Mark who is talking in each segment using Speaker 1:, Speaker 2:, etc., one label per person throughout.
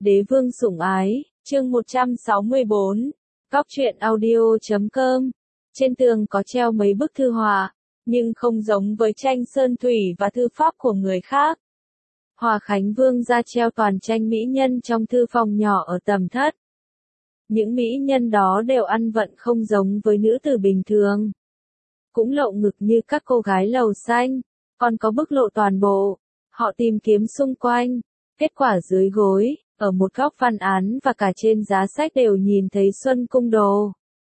Speaker 1: Đế vương sủng ái, chương 164, Góc truyện audio.com. Trên tường có treo mấy bức thư họa, nhưng không giống với tranh sơn thủy và thư pháp của người khác. Hòa Khánh Vương ra treo toàn tranh mỹ nhân trong thư phòng nhỏ ở tầm thất. Những mỹ nhân đó đều ăn vận không giống với nữ tử bình thường. Cũng lộ ngực như các cô gái lầu xanh, còn có bức lộ toàn bộ. Họ tìm kiếm xung quanh, kết quả dưới gối, ở một góc văn án và cả trên giá sách đều nhìn thấy Xuân Cung Đồ.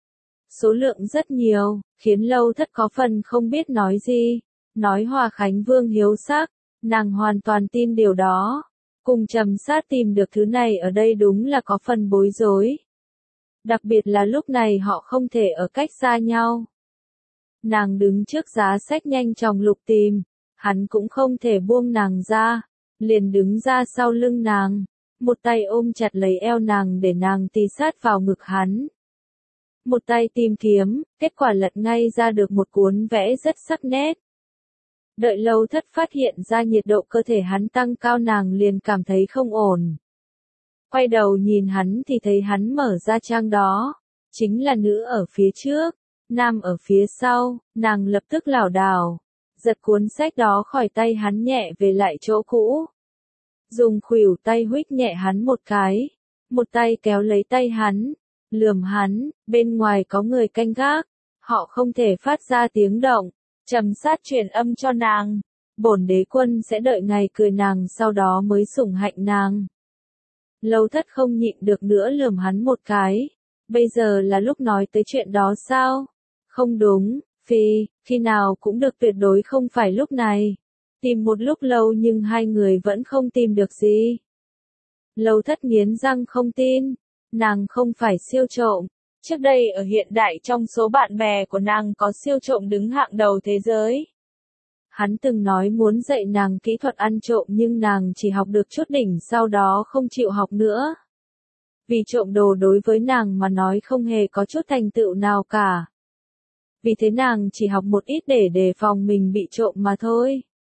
Speaker 1: Số lượng rất nhiều, khiến Lâu Thất có phần không biết nói gì. Nói Hòa Khánh Vương hiếu sắc, nàng hoàn toàn tin điều đó. Cùng Trầm Sát tìm được thứ này ở đây đúng là có phần bối rối. Đặc biệt là lúc này họ không thể ở cách xa nhau. Nàng đứng trước giá sách nhanh chóng lục tìm, hắn cũng không thể buông nàng ra, liền đứng ra sau lưng nàng, một tay ôm chặt lấy eo nàng để nàng tì sát vào ngực hắn. Một tay tìm kiếm, kết quả lật ngay ra được một cuốn vẽ rất sắc nét. Đợi Lâu Thất phát hiện ra nhiệt độ cơ thể hắn tăng cao, nàng liền cảm thấy không ổn. Quay đầu nhìn hắn thì thấy hắn mở ra trang đó, chính là nữ ở phía trước, nam ở phía sau, nàng lập tức lảo đảo, giật cuốn sách đó khỏi tay hắn nhẹ về lại chỗ cũ. Dùng khuỷu tay huých nhẹ hắn một cái, một tay kéo lấy tay hắn, lườm hắn, bên ngoài có người canh gác, họ không thể phát ra tiếng động. Trầm Sát truyền âm cho nàng, bổn đế quân sẽ đợi ngày cười nàng sau đó mới sủng hạnh nàng. Lâu Thất không nhịn được nữa lườm hắn một cái, bây giờ là lúc nói tới chuyện đó sao? Không đúng, khi nào cũng được, tuyệt đối không phải lúc này. Tìm một lúc lâu nhưng hai người vẫn không tìm được gì. Lâu Thất nghiến răng không tin, nàng không phải siêu trộm. Trước đây ở hiện đại trong số bạn bè của nàng có siêu trộm đứng hạng đầu thế giới. Hắn từng nói muốn dạy nàng kỹ thuật ăn trộm nhưng nàng chỉ học được chút đỉnh sau đó không chịu học nữa. Vì trộm đồ đối với nàng mà nói không hề có chút thành tựu nào cả. Vì thế nàng chỉ học một ít để đề phòng mình bị trộm mà thôi.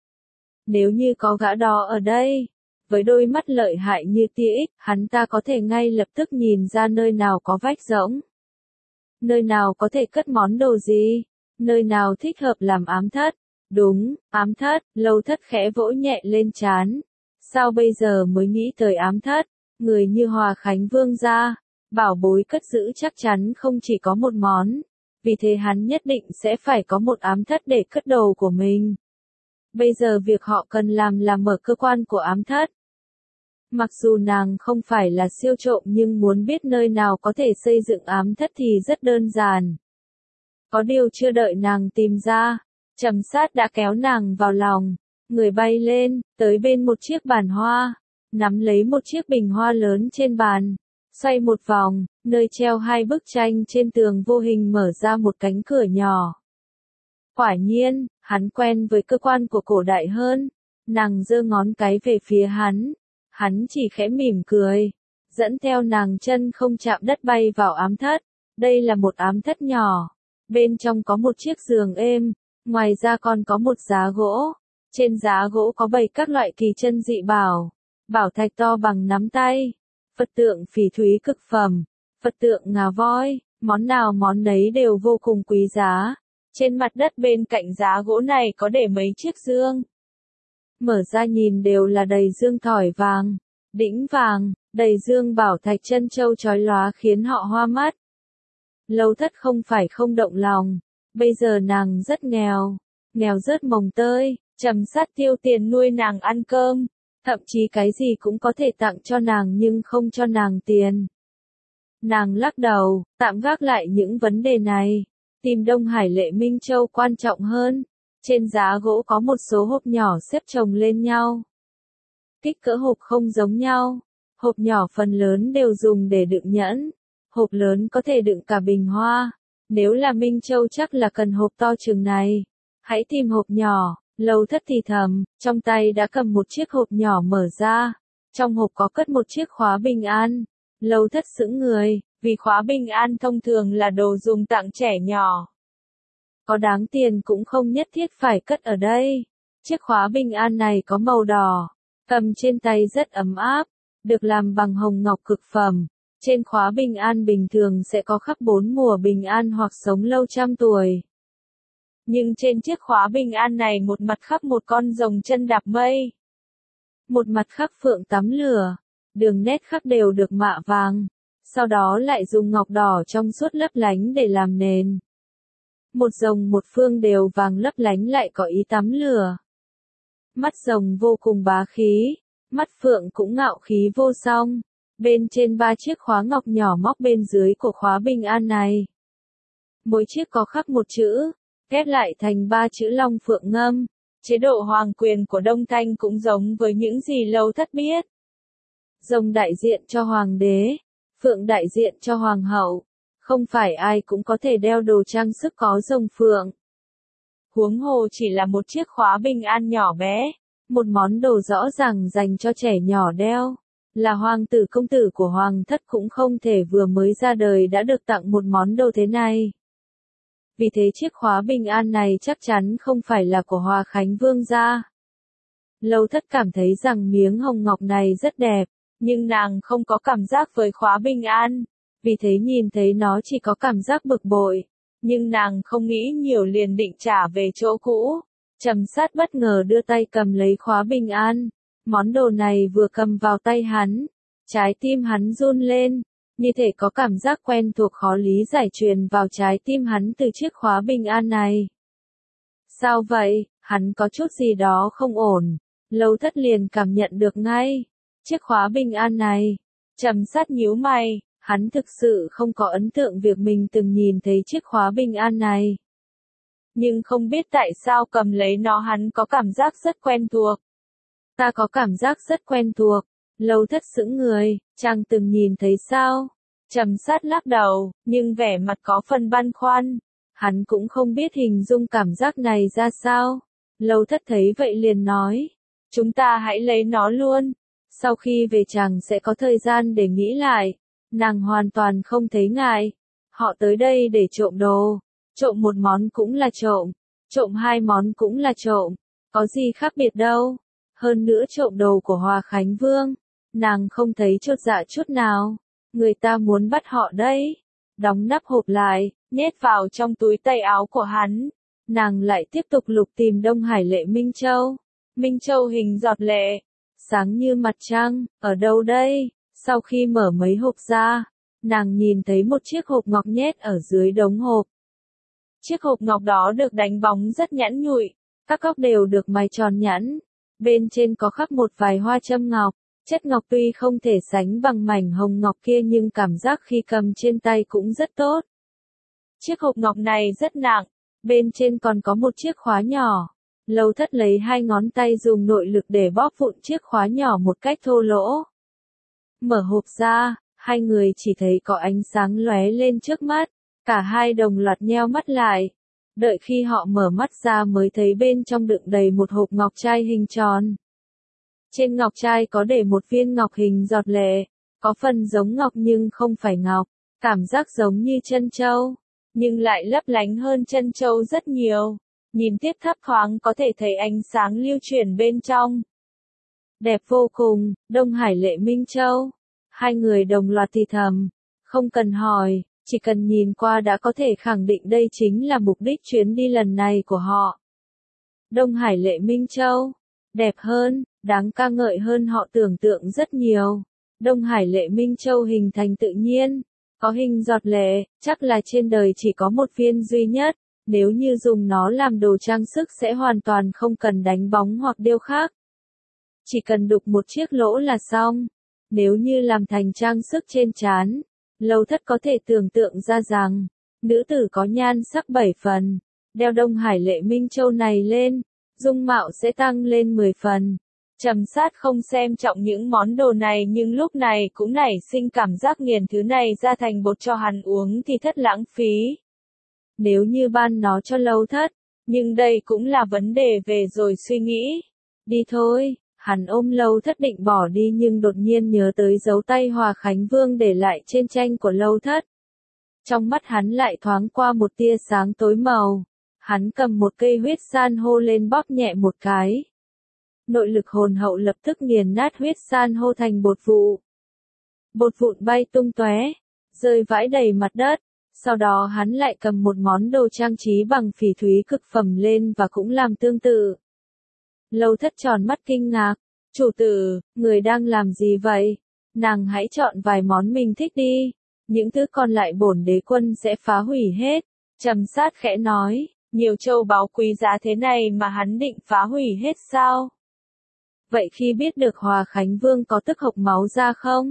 Speaker 1: Nếu như có gã đó ở đây, với đôi mắt lợi hại như tia X, hắn ta có thể ngay lập tức nhìn ra nơi nào có vách rỗng. Nơi nào có thể cất món đồ gì, nơi nào thích hợp làm ám thất. Đúng, ám thất. Lâu Thất khẽ vỗ nhẹ lên trán. Sao bây giờ mới nghĩ tới ám thất? Người như Hòa Khánh Vương gia, bảo bối cất giữ chắc chắn không chỉ có một món. Vì thế hắn nhất định sẽ phải có một ám thất để cất đồ của mình. Bây giờ việc họ cần làm là mở cơ quan của ám thất. Mặc dù nàng không phải là siêu trộm nhưng muốn biết nơi nào có thể xây dựng ám thất thì rất đơn giản. Có điều chưa đợi nàng tìm ra, Trầm Sát đã kéo nàng vào lòng, người bay lên, tới bên một chiếc bàn hoa, nắm lấy một chiếc bình hoa lớn trên bàn, xoay một vòng, nơi treo hai bức tranh trên tường vô hình mở ra một cánh cửa nhỏ. Quả nhiên, hắn quen với cơ quan của cổ đại hơn, nàng giơ ngón cái về phía hắn chỉ khẽ mỉm cười, dẫn theo nàng chân không chạm đất bay vào ám thất. Đây là một ám thất nhỏ, bên trong có một chiếc giường êm, ngoài ra còn có một giá gỗ, trên giá gỗ có bày các loại kỳ chân dị bảo, bảo thạch to bằng nắm tay, Phật tượng phỉ thúy cực phẩm, Phật tượng ngà voi, món nào món nấy đều vô cùng quý giá. Trên mặt đất bên cạnh giá gỗ này có để mấy chiếc dương. Mở ra nhìn đều là đầy dương thỏi vàng, đĩnh vàng, đầy dương bảo thạch chân châu chói lóa khiến họ hoa mắt. Lâu Thất không phải không động lòng, bây giờ nàng rất nghèo, nghèo rớt mồng tơi, Trầm Sát tiêu tiền nuôi nàng ăn cơm, thậm chí cái gì cũng có thể tặng cho nàng nhưng không cho nàng tiền. Nàng lắc đầu, tạm gác lại những vấn đề này, tìm Đông Hải Lệ Minh Châu quan trọng hơn. Trên giá gỗ có một số hộp nhỏ xếp chồng lên nhau. Kích cỡ hộp không giống nhau, hộp nhỏ phần lớn đều dùng để đựng nhẫn, hộp lớn có thể đựng cả bình hoa. Nếu là Minh Châu chắc là cần hộp to chừng này. Hãy tìm hộp nhỏ. Lâu Thất thì thầm, trong tay đã cầm một chiếc hộp nhỏ mở ra. Trong hộp có cất một chiếc khóa bình an. Lâu Thất sững người, vì khóa bình an thông thường là đồ dùng tặng trẻ nhỏ. Có đáng tiền cũng không nhất thiết phải cất ở đây. Chiếc khóa bình an này có màu đỏ, cầm trên tay rất ấm áp, được làm bằng hồng ngọc cực phẩm. Trên khóa bình an bình thường sẽ có khắc 4 mùa bình an hoặc sống lâu trăm tuổi. Nhưng trên chiếc khóa bình an này một mặt khắc một con rồng chân đạp mây. Một mặt khắc phượng tắm lửa. Đường nét khắc đều được mạ vàng. Sau đó lại dùng ngọc đỏ trong suốt lấp lánh để làm nền. Một rồng một phương đều vàng lấp lánh lại có ý tắm lửa. Mắt rồng vô cùng bá khí, mắt phượng cũng ngạo khí vô song. Bên trên 3 chiếc khóa ngọc nhỏ móc bên dưới của khóa bình an này. Mỗi chiếc có khắc một chữ, ghép lại thành 3 chữ long phượng ngâm. Chế độ hoàng quyền của Đông Thanh cũng giống với những gì Lâu Thất biết. Rồng đại diện cho hoàng đế, phượng đại diện cho hoàng hậu. Không phải ai cũng có thể đeo đồ trang sức có rồng phượng. Huống hồ chỉ là một chiếc khóa bình an nhỏ bé, một món đồ rõ ràng dành cho trẻ nhỏ đeo. Là hoàng tử công tử của hoàng thất cũng không thể vừa mới ra đời đã được tặng một món đồ thế này. Vì thế chiếc khóa bình an này chắc chắn không phải là của Hòa Khánh Vương gia. Lâu Thất cảm thấy rằng miếng hồng ngọc này rất đẹp, nhưng nàng không có cảm giác với khóa bình an. Vì thế nhìn thấy nó chỉ có cảm giác bực bội. Nhưng nàng không nghĩ nhiều liền định trả về chỗ cũ. Trầm Sát bất ngờ đưa tay cầm lấy khóa bình an. Món đồ này vừa cầm vào tay hắn. Trái tim hắn run lên. Như thể có cảm giác quen thuộc khó lý giải truyền vào trái tim hắn từ chiếc khóa bình an này. Sao vậy? Hắn có chút gì đó không ổn. Lâu Thất liền cảm nhận được ngay. Chiếc khóa bình an này. Trầm Sát nhíu mày. Hắn thực sự không có ấn tượng việc mình từng nhìn thấy chiếc khóa bình an này. Nhưng không biết tại sao cầm lấy nó hắn có cảm giác rất quen thuộc. Ta có cảm giác rất quen thuộc. Lâu Thất sững người, chàng từng nhìn thấy sao? Trầm Sát lắc đầu, nhưng vẻ mặt có phần băn khoăn. Hắn cũng không biết hình dung cảm giác này ra sao. Lâu Thất thấy vậy liền nói. Chúng ta hãy lấy nó luôn. Sau khi về chàng sẽ có thời gian để nghĩ lại. Nàng hoàn toàn không thấy ngại. Họ tới đây để trộm đồ. Trộm một món cũng là trộm. Trộm 2 món cũng là trộm. Có gì khác biệt đâu. Hơn nữa trộm đồ của Hòa Khánh Vương. Nàng không thấy chột dạ chút nào. Người ta muốn bắt họ đấy. Đóng nắp hộp lại, nhét vào trong túi tay áo của hắn. Nàng lại tiếp tục lục tìm Đông Hải Lệ Minh Châu. Minh Châu hình giọt lệ. Sáng như mặt trăng, ở đâu đây? Sau khi mở mấy hộp ra, nàng nhìn thấy một chiếc hộp ngọc nhét ở dưới đống hộp. Chiếc hộp ngọc đó được đánh bóng rất nhẵn nhụi, các góc đều được mài tròn nhẵn. Bên trên có khắc một vài hoa châm ngọc, chất ngọc tuy không thể sánh bằng mảnh hồng ngọc kia nhưng cảm giác khi cầm trên tay cũng rất tốt. Chiếc hộp ngọc này rất nặng, bên trên còn có một chiếc khóa nhỏ. Lâu Thất lấy 2 ngón tay dùng nội lực để bóp vụn chiếc khóa nhỏ một cách thô lỗ. Mở hộp ra, 2 người chỉ thấy có ánh sáng lóe lên trước mắt, cả hai đồng loạt nheo mắt lại. Đợi khi họ mở mắt ra mới thấy bên trong đựng đầy một hộp ngọc trai hình tròn. Trên ngọc trai có để một viên ngọc hình giọt lệ, có phần giống ngọc nhưng không phải ngọc, cảm giác giống như trân châu, nhưng lại lấp lánh hơn trân châu rất nhiều. Nhìn tiếp thấp thoáng có thể thấy ánh sáng lưu chuyển bên trong. Đẹp vô cùng, Đông Hải Lệ Minh Châu. 2 người đồng loạt thì thầm, không cần hỏi, chỉ cần nhìn qua đã có thể khẳng định đây chính là mục đích chuyến đi lần này của họ. Đông Hải Lệ Minh Châu, đẹp hơn, đáng ca ngợi hơn họ tưởng tượng rất nhiều. Đông Hải Lệ Minh Châu hình thành tự nhiên, có hình giọt lệ, chắc là trên đời chỉ có một viên duy nhất. Nếu như dùng nó làm đồ trang sức sẽ hoàn toàn không cần đánh bóng hoặc điêu khắc. Chỉ cần đục một chiếc lỗ là xong. Nếu như làm thành trang sức trên trán, Lâu Thất có thể tưởng tượng ra rằng, nữ tử có nhan sắc 7 phần, đeo Đông Hải Lệ Minh Châu này lên, dung mạo sẽ tăng lên 10 phần. Trầm Sát không xem trọng những món đồ này nhưng lúc này cũng nảy sinh cảm giác nghiền thứ này ra thành bột cho hắn uống thì thất lãng phí. Nếu như ban nó cho Lâu Thất, nhưng đây cũng là vấn đề về rồi suy nghĩ. Đi thôi, hắn ôm Lâu Thất định bỏ đi nhưng đột nhiên nhớ tới dấu tay Hòa Khánh Vương để lại trên tranh của Lâu Thất. Trong mắt hắn lại thoáng qua một tia sáng tối màu. Hắn cầm một cây huyết san hô lên bóp nhẹ một cái. nội lực hồn hậu lập tức nghiền nát huyết san hô thành bột vụ. Bột vụn bay tung tóe, rơi vãi đầy mặt đất. Sau đó hắn lại cầm một món đồ trang trí bằng phỉ thúy cực phẩm lên và cũng làm tương tự. Lâu Thất tròn mắt kinh ngạc, chủ tử, người đang làm gì vậy? Nàng hãy chọn vài món mình thích đi, những thứ còn lại bổn đế quân sẽ phá hủy hết. Trầm Sát khẽ nói, nhiều châu báu quý giá thế này mà hắn định phá hủy hết sao? Vậy khi biết được Hòa Khánh Vương có tức hộc máu ra không?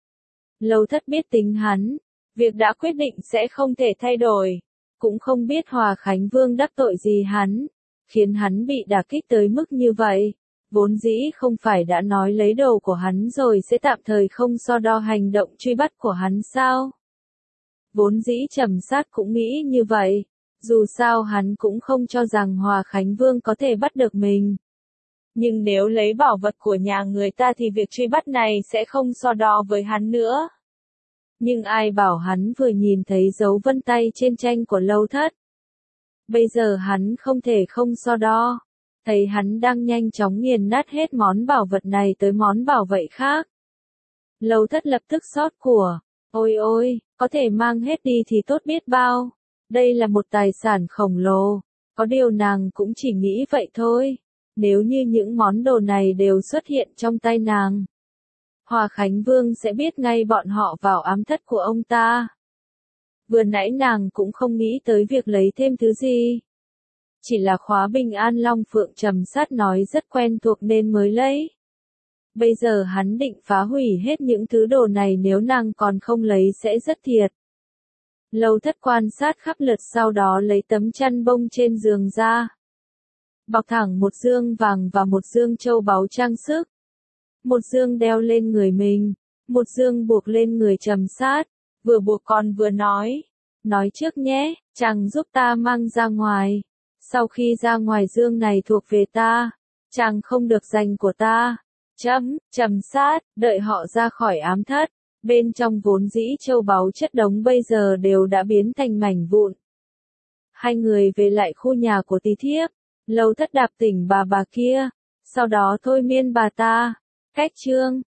Speaker 1: Lâu Thất biết tính hắn, việc đã quyết định sẽ không thể thay đổi, cũng không biết Hòa Khánh Vương đắc tội gì hắn, khiến hắn bị đả kích tới mức như vậy. Vốn dĩ không phải đã nói lấy đồ của hắn rồi sẽ tạm thời không so đo hành động truy bắt của hắn sao? Vốn dĩ Trầm Sát cũng nghĩ như vậy, dù sao hắn cũng không cho rằng Hòa Khánh Vương có thể bắt được mình. Nhưng nếu lấy bảo vật của nhà người ta thì việc truy bắt này sẽ không so đo với hắn nữa. Nhưng ai bảo hắn vừa nhìn thấy dấu vân tay trên tranh của Lâu Thất. Bây giờ hắn không thể không so đo. Thấy hắn đang nhanh chóng nghiền nát hết món bảo vật này tới món bảo vệ khác. Lâu Thất lập tức xót của. Ôi ôi, có thể mang hết đi thì tốt biết bao. Đây là một tài sản khổng lồ. Có điều nàng cũng chỉ nghĩ vậy thôi. Nếu như những món đồ này đều xuất hiện trong tay nàng, Hòa Khánh Vương sẽ biết ngay bọn họ vào ám thất của ông ta. Vừa nãy nàng cũng không nghĩ tới việc lấy thêm thứ gì. Chỉ là khóa bình an Long Phượng Trầm Sát nói rất quen thuộc nên mới lấy. Bây giờ hắn định phá hủy hết những thứ đồ này nếu nàng còn không lấy sẽ rất thiệt. Lâu Thất quan sát khắp lượt sau đó lấy tấm chăn bông trên giường ra. Bọc thẳng một dương vàng và một dương châu báu trang sức. Một dương đeo lên người mình, một dương buộc lên người Trầm Sát, vừa buộc còn vừa nói trước nhé, chàng giúp ta mang ra ngoài. Sau khi ra ngoài dương này thuộc về ta, chàng không được giành của ta. Trầm Sát, đợi họ ra khỏi ám thất, bên trong vốn dĩ châu báu chất đống bây giờ đều đã biến thành mảnh vụn. Hai người về lại khu nhà của tí thiếp, Lâu Thất đạp tỉnh bà kia, sau đó thôi miên bà ta. Cách chương